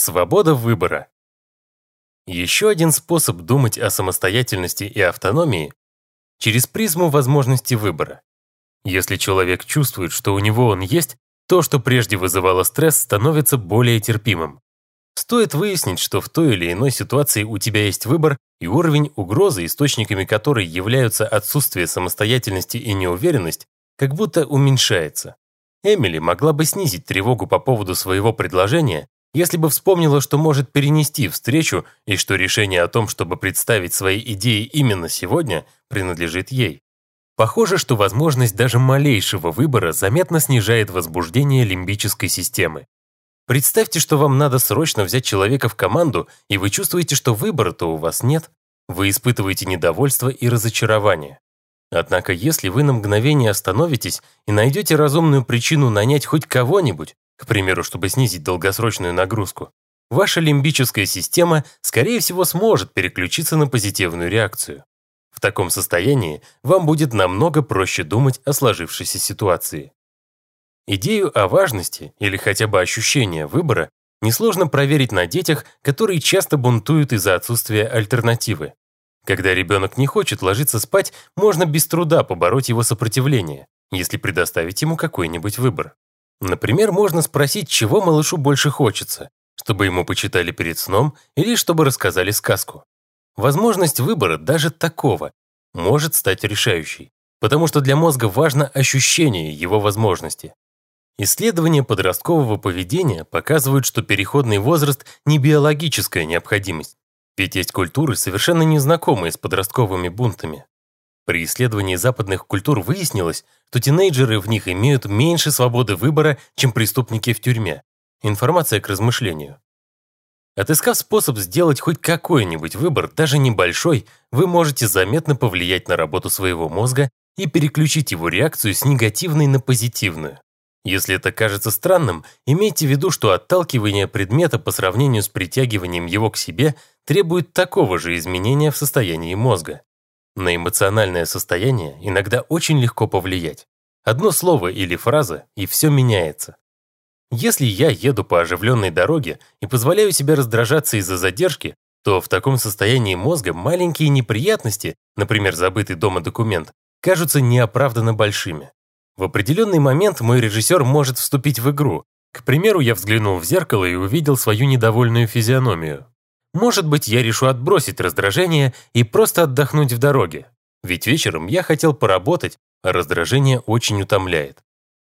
Свобода выбора. Еще один способ думать о самостоятельности и автономии через призму возможности выбора. Если человек чувствует, что у него он есть, то, что прежде вызывало стресс, становится более терпимым. Стоит выяснить, что в той или иной ситуации у тебя есть выбор, и уровень угрозы, источниками которой являются отсутствие самостоятельности и неуверенность, как будто уменьшается. Эмили могла бы снизить тревогу по поводу своего предложения, если бы вспомнила, что может перенести встречу и что решение о том, чтобы представить свои идеи именно сегодня, принадлежит ей. Похоже, что возможность даже малейшего выбора заметно снижает возбуждение лимбической системы. Представьте, что вам надо срочно взять человека в команду, и вы чувствуете, что выбора-то у вас нет. Вы испытываете недовольство и разочарование. Однако, если вы на мгновение остановитесь и найдете разумную причину нанять хоть кого-нибудь, к примеру, чтобы снизить долгосрочную нагрузку, ваша лимбическая система, скорее всего, сможет переключиться на позитивную реакцию. В таком состоянии вам будет намного проще думать о сложившейся ситуации. Идею о важности или хотя бы ощущение выбора несложно проверить на детях, которые часто бунтуют из-за отсутствия альтернативы. Когда ребенок не хочет ложиться спать, можно без труда побороть его сопротивление, если предоставить ему какой-нибудь выбор. Например, можно спросить, чего малышу больше хочется, чтобы ему почитали перед сном или чтобы рассказали сказку. Возможность выбора даже такого может стать решающей, потому что для мозга важно ощущение его возможности. Исследования подросткового поведения показывают, что переходный возраст не биологическая необходимость, ведь есть культуры, совершенно незнакомые с подростковыми бунтами. При исследовании западных культур выяснилось, что тинейджеры в них имеют меньше свободы выбора, чем преступники в тюрьме. Информация к размышлению. Отыскав способ сделать хоть какой-нибудь выбор, даже небольшой, вы можете заметно повлиять на работу своего мозга и переключить его реакцию с негативной на позитивную. Если это кажется странным, имейте в виду, что отталкивание предмета по сравнению с притягиванием его к себе требует такого же изменения в состоянии мозга. На эмоциональное состояние иногда очень легко повлиять. Одно слово или фраза, и все меняется. Если я еду по оживленной дороге и позволяю себе раздражаться из-за задержки, то в таком состоянии мозга маленькие неприятности, например, забытый дома документ, кажутся неоправданно большими. В определенный момент мой режиссер может вступить в игру. К примеру, я взглянул в зеркало и увидел свою недовольную физиономию. Может быть, я решу отбросить раздражение и просто отдохнуть в дороге. Ведь вечером я хотел поработать, а раздражение очень утомляет.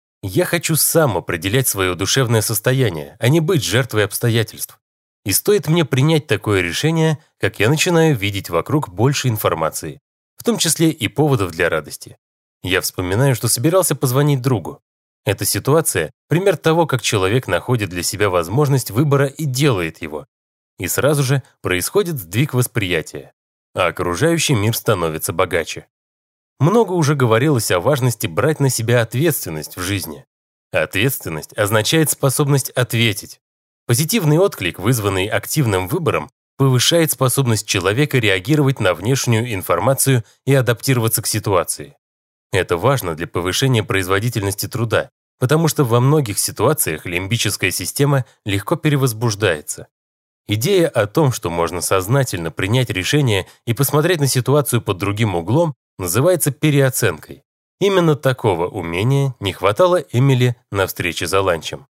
Я хочу сам определять свое душевное состояние, а не быть жертвой обстоятельств. И стоит мне принять такое решение, как я начинаю видеть вокруг больше информации, в том числе и поводов для радости. Я вспоминаю, что собирался позвонить другу. Эта ситуация – пример того, как человек находит для себя возможность выбора и делает его. И сразу же происходит сдвиг восприятия, а окружающий мир становится богаче. Много уже говорилось о важности брать на себя ответственность в жизни. Ответственность означает способность ответить. Позитивный отклик, вызванный активным выбором, повышает способность человека реагировать на внешнюю информацию и адаптироваться к ситуации. Это важно для повышения производительности труда, потому что во многих ситуациях лимбическая система легко перевозбуждается. Идея о том, что можно сознательно принять решение и посмотреть на ситуацию под другим углом, называется переоценкой. Именно такого умения не хватало Эмили на встрече за ланчем.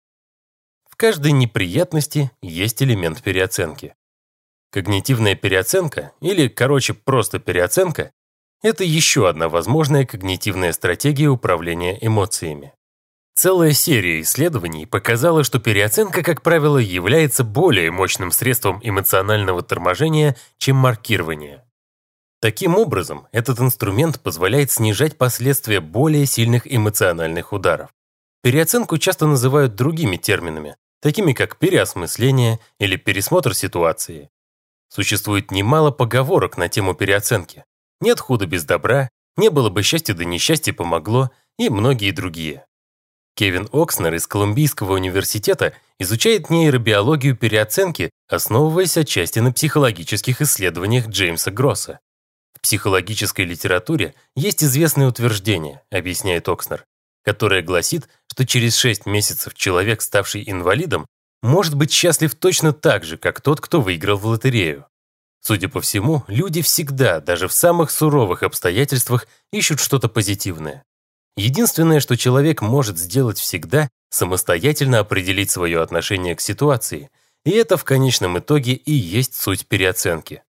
В каждой неприятности есть элемент переоценки. Когнитивная переоценка, или, короче, просто переоценка, это еще одна возможная когнитивная стратегия управления эмоциями. Целая серия исследований показала, что переоценка, как правило, является более мощным средством эмоционального торможения, чем маркирование. Таким образом, этот инструмент позволяет снижать последствия более сильных эмоциональных ударов. Переоценку часто называют другими терминами, такими как переосмысление или пересмотр ситуации. Существует немало поговорок на тему переоценки. «Нет худа без добра», «Не было бы счастья, да несчастье помогло» и многие другие. Кевин Окснер из Колумбийского университета изучает нейробиологию переоценки, основываясь отчасти на психологических исследованиях Джеймса Гросса. В психологической литературе есть известное утверждение, объясняет Окснер, которое гласит, что через 6 месяцев человек, ставший инвалидом, может быть счастлив точно так же, как тот, кто выиграл в лотерею. Судя по всему, люди всегда, даже в самых суровых обстоятельствах, ищут что-то позитивное. Единственное, что человек может сделать всегда, самостоятельно определить свое отношение к ситуации, и это в конечном итоге и есть суть переоценки.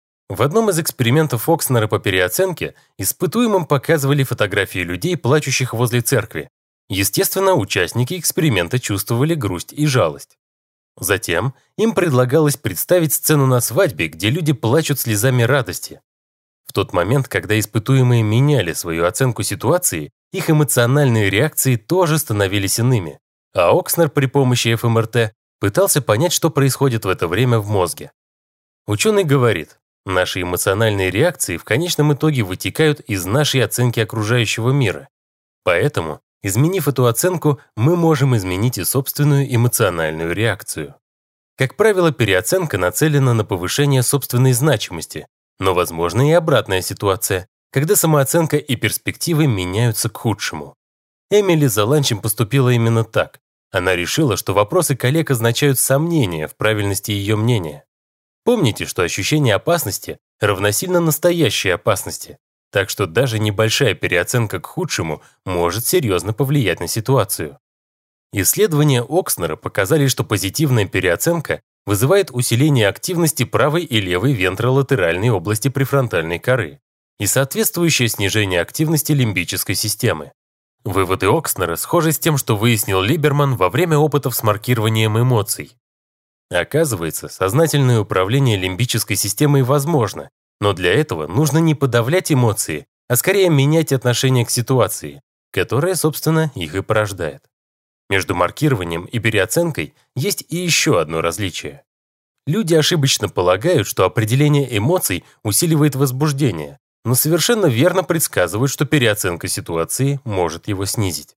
В одном из экспериментов Окснера по переоценке испытуемым показывали фотографии людей, плачущих возле церкви. Естественно, участники эксперимента чувствовали грусть и жалость. Затем им предлагалось представить сцену на свадьбе, где люди плачут слезами радости. В тот момент, когда испытуемые меняли свою оценку ситуации, их эмоциональные реакции тоже становились иными, а Окснер при помощи ФМРТ пытался понять, что происходит в это время в мозге. Ученый говорит, наши эмоциональные реакции в конечном итоге вытекают из нашей оценки окружающего мира. Поэтому, изменив эту оценку, мы можем изменить и собственную эмоциональную реакцию. Как правило, переоценка нацелена на повышение собственной значимости, но возможна и обратная ситуация, когда самооценка и перспективы меняются к худшему. Эмили за ланчем поступила именно так. Она решила, что вопросы коллег означают сомнения в правильности ее мнения. Помните, что ощущение опасности равносильно настоящей опасности, так что даже небольшая переоценка к худшему может серьезно повлиять на ситуацию. Исследования Окснера показали, что позитивная переоценка вызывает усиление активности правой и левой вентролатеральной области префронтальной коры и соответствующее снижение активности лимбической системы. Выводы Окснера схожи с тем, что выяснил Либерман во время опытов с маркированием эмоций. Оказывается, сознательное управление лимбической системой возможно, но для этого нужно не подавлять эмоции, а скорее менять отношение к ситуации, которая, собственно, их и порождает. Между маркированием и переоценкой есть и еще одно различие. Люди ошибочно полагают, что определение эмоций усиливает возбуждение, но совершенно верно предсказывают, что переоценка ситуации может его снизить.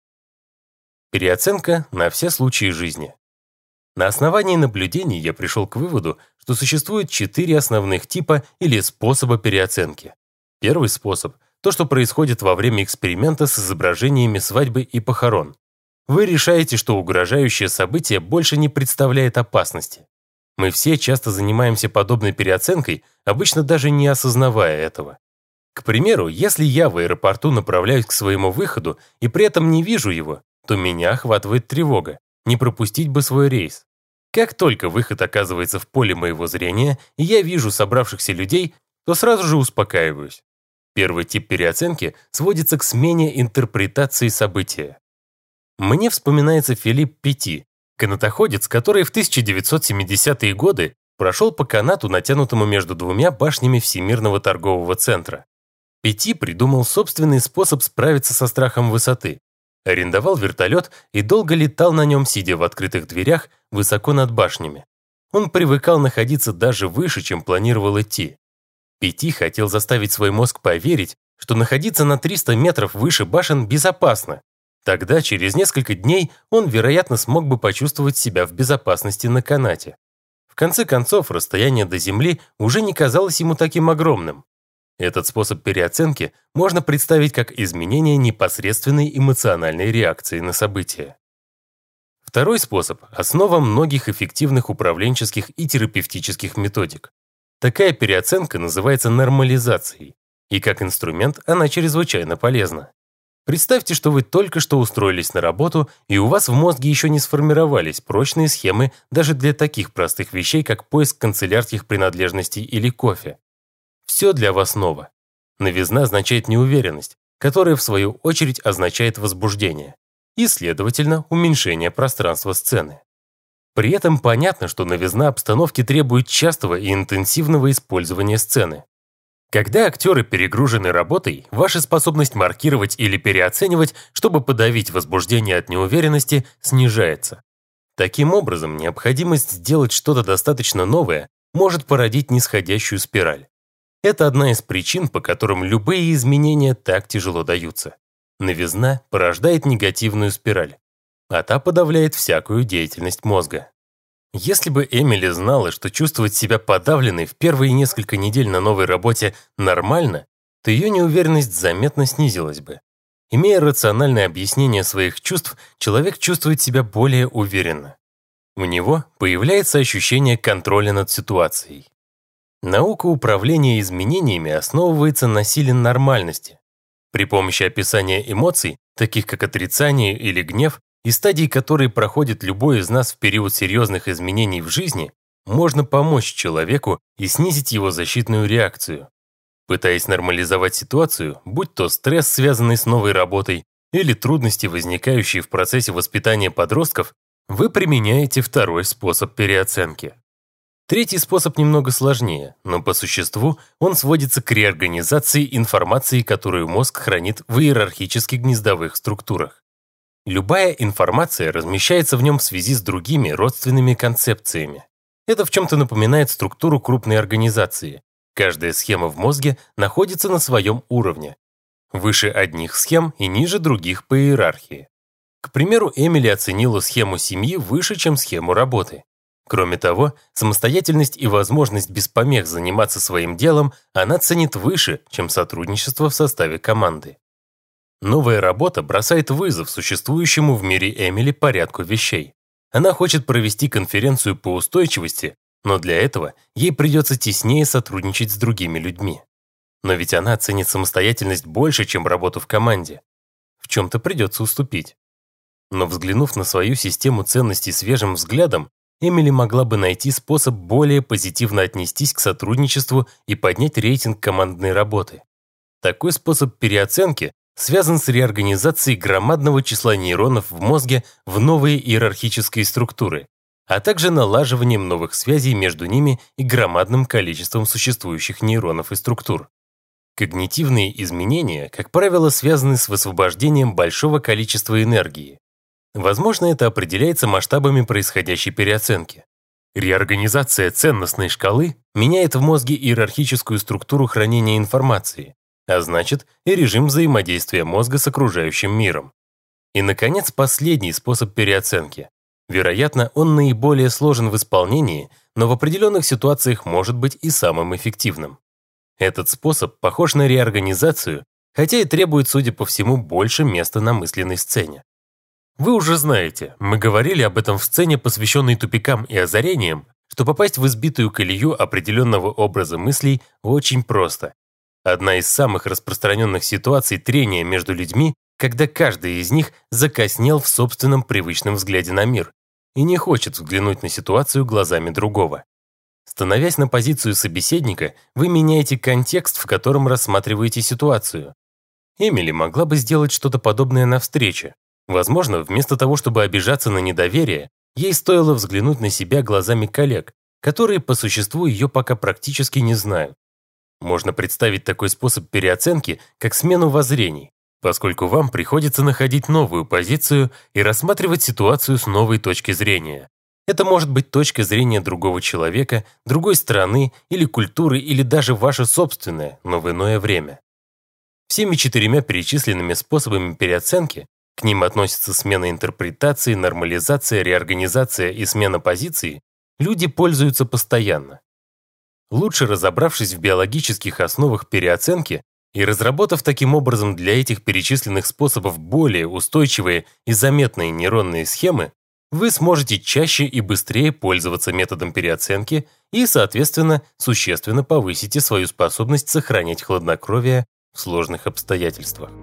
Переоценка на все случаи жизни. На основании наблюдений я пришел к выводу, что существует 4 основных типа или способа переоценки. Первый способ – то, что происходит во время эксперимента с изображениями свадьбы и похорон. Вы решаете, что угрожающее событие больше не представляет опасности. Мы все часто занимаемся подобной переоценкой, обычно даже не осознавая этого. К примеру, если я в аэропорту направляюсь к своему выходу и при этом не вижу его, то меня охватывает тревога. Не пропустить бы свой рейс. Как только выход оказывается в поле моего зрения, и я вижу собравшихся людей, то сразу же успокаиваюсь. Первый тип переоценки сводится к смене интерпретации события. Мне вспоминается Филипп Петти, канатоходец, который в 1970-е годы прошел по канату, натянутому между двумя башнями Всемирного торгового центра. Петти придумал собственный способ справиться со страхом высоты. Арендовал вертолет и долго летал на нем, сидя в открытых дверях, высоко над башнями. Он привыкал находиться даже выше, чем планировал идти. Петти хотел заставить свой мозг поверить, что находиться на 300 метров выше башен безопасно. Тогда, через несколько дней, он, вероятно, смог бы почувствовать себя в безопасности на канате. В конце концов, расстояние до Земли уже не казалось ему таким огромным. Этот способ переоценки можно представить как изменение непосредственной эмоциональной реакции на события. Второй способ – основа многих эффективных управленческих и терапевтических методик. Такая переоценка называется нормализацией, и как инструмент она чрезвычайно полезна. Представьте, что вы только что устроились на работу, и у вас в мозге еще не сформировались прочные схемы даже для таких простых вещей, как поиск канцелярских принадлежностей или кофе. Все для вас ново. Новизна означает неуверенность, которая, в свою очередь, означает возбуждение и, следовательно, уменьшение пространства сцены. При этом понятно, что новизна обстановки требует частого и интенсивного использования сцены. Когда актеры перегружены работой, ваша способность маркировать или переоценивать, чтобы подавить возбуждение от неуверенности, снижается. Таким образом, необходимость сделать что-то достаточно новое может породить нисходящую спираль. Это одна из причин, по которым любые изменения так тяжело даются. Новизна порождает негативную спираль, а та подавляет всякую деятельность мозга. Если бы Эмили знала, что чувствовать себя подавленной в первые несколько недель на новой работе нормально, то ее неуверенность заметно снизилась бы. Имея рациональное объяснение своих чувств, человек чувствует себя более уверенно. У него появляется ощущение контроля над ситуацией. Наука управления изменениями основывается на силе нормальности. При помощи описания эмоций, таких как отрицание или гнев, и стадий, которые проходит любой из нас в период серьезных изменений в жизни, можно помочь человеку и снизить его защитную реакцию. Пытаясь нормализовать ситуацию, будь то стресс, связанный с новой работой, или трудности, возникающие в процессе воспитания подростков, вы применяете второй способ переоценки. Третий способ немного сложнее, но по существу он сводится к реорганизации информации, которую мозг хранит в иерархических гнездовых структурах. Любая информация размещается в нем в связи с другими родственными концепциями. Это в чем-то напоминает структуру крупной организации. Каждая схема в мозге находится на своем уровне. Выше одних схем и ниже других по иерархии. К примеру, Эмили оценила схему семьи выше, чем схему работы. Кроме того, самостоятельность и возможность без помех заниматься своим делом она ценит выше, чем сотрудничество в составе команды. Новая работа бросает вызов существующему в мире Эмили порядку вещей. Она хочет провести конференцию по устойчивости, но для этого ей придется теснее сотрудничать с другими людьми. Но ведь она ценит самостоятельность больше, чем работу в команде. В чем-то придется уступить. Но взглянув на свою систему ценностей свежим взглядом, Эмили могла бы найти способ более позитивно отнестись к сотрудничеству и поднять рейтинг командной работы. Такой способ переоценки связан с реорганизацией громадного числа нейронов в мозге в новые иерархические структуры, а также налаживанием новых связей между ними и громадным количеством существующих нейронов и структур. Когнитивные изменения, как правило, связаны с высвобождением большого количества энергии. Возможно, это определяется масштабами происходящей переоценки. Реорганизация ценностной шкалы меняет в мозге иерархическую структуру хранения информации, а значит и режим взаимодействия мозга с окружающим миром. И, наконец, последний способ переоценки. Вероятно, он наиболее сложен в исполнении, но в определенных ситуациях может быть и самым эффективным. Этот способ похож на реорганизацию, хотя и требует, судя по всему, больше места на мысленной сцене. Вы уже знаете, мы говорили об этом в сцене, посвященной тупикам и озарениям, что попасть в избитую колею определенного образа мыслей очень просто. Одна из самых распространенных ситуаций трения между людьми, когда каждый из них закоснел в собственном привычном взгляде на мир и не хочет взглянуть на ситуацию глазами другого. Становясь на позицию собеседника, вы меняете контекст, в котором рассматриваете ситуацию. Эмили могла бы сделать что-то подобное на встрече. Возможно, вместо того, чтобы обижаться на недоверие, ей стоило взглянуть на себя глазами коллег, которые по существу ее пока практически не знают. Можно представить такой способ переоценки как смену воззрений, поскольку вам приходится находить новую позицию и рассматривать ситуацию с новой точки зрения. Это может быть точка зрения другого человека, другой страны или культуры, или даже ваша собственная, но в иное время. Всеми 4 перечисленными способами переоценки, к ним относятся смена интерпретации, нормализация, реорганизация и смена позиции, люди пользуются постоянно. Лучше разобравшись в биологических основах переоценки и разработав таким образом для этих перечисленных способов более устойчивые и заметные нейронные схемы, вы сможете чаще и быстрее пользоваться методом переоценки и, соответственно, существенно повысите свою способность сохранять хладнокровие в сложных обстоятельствах.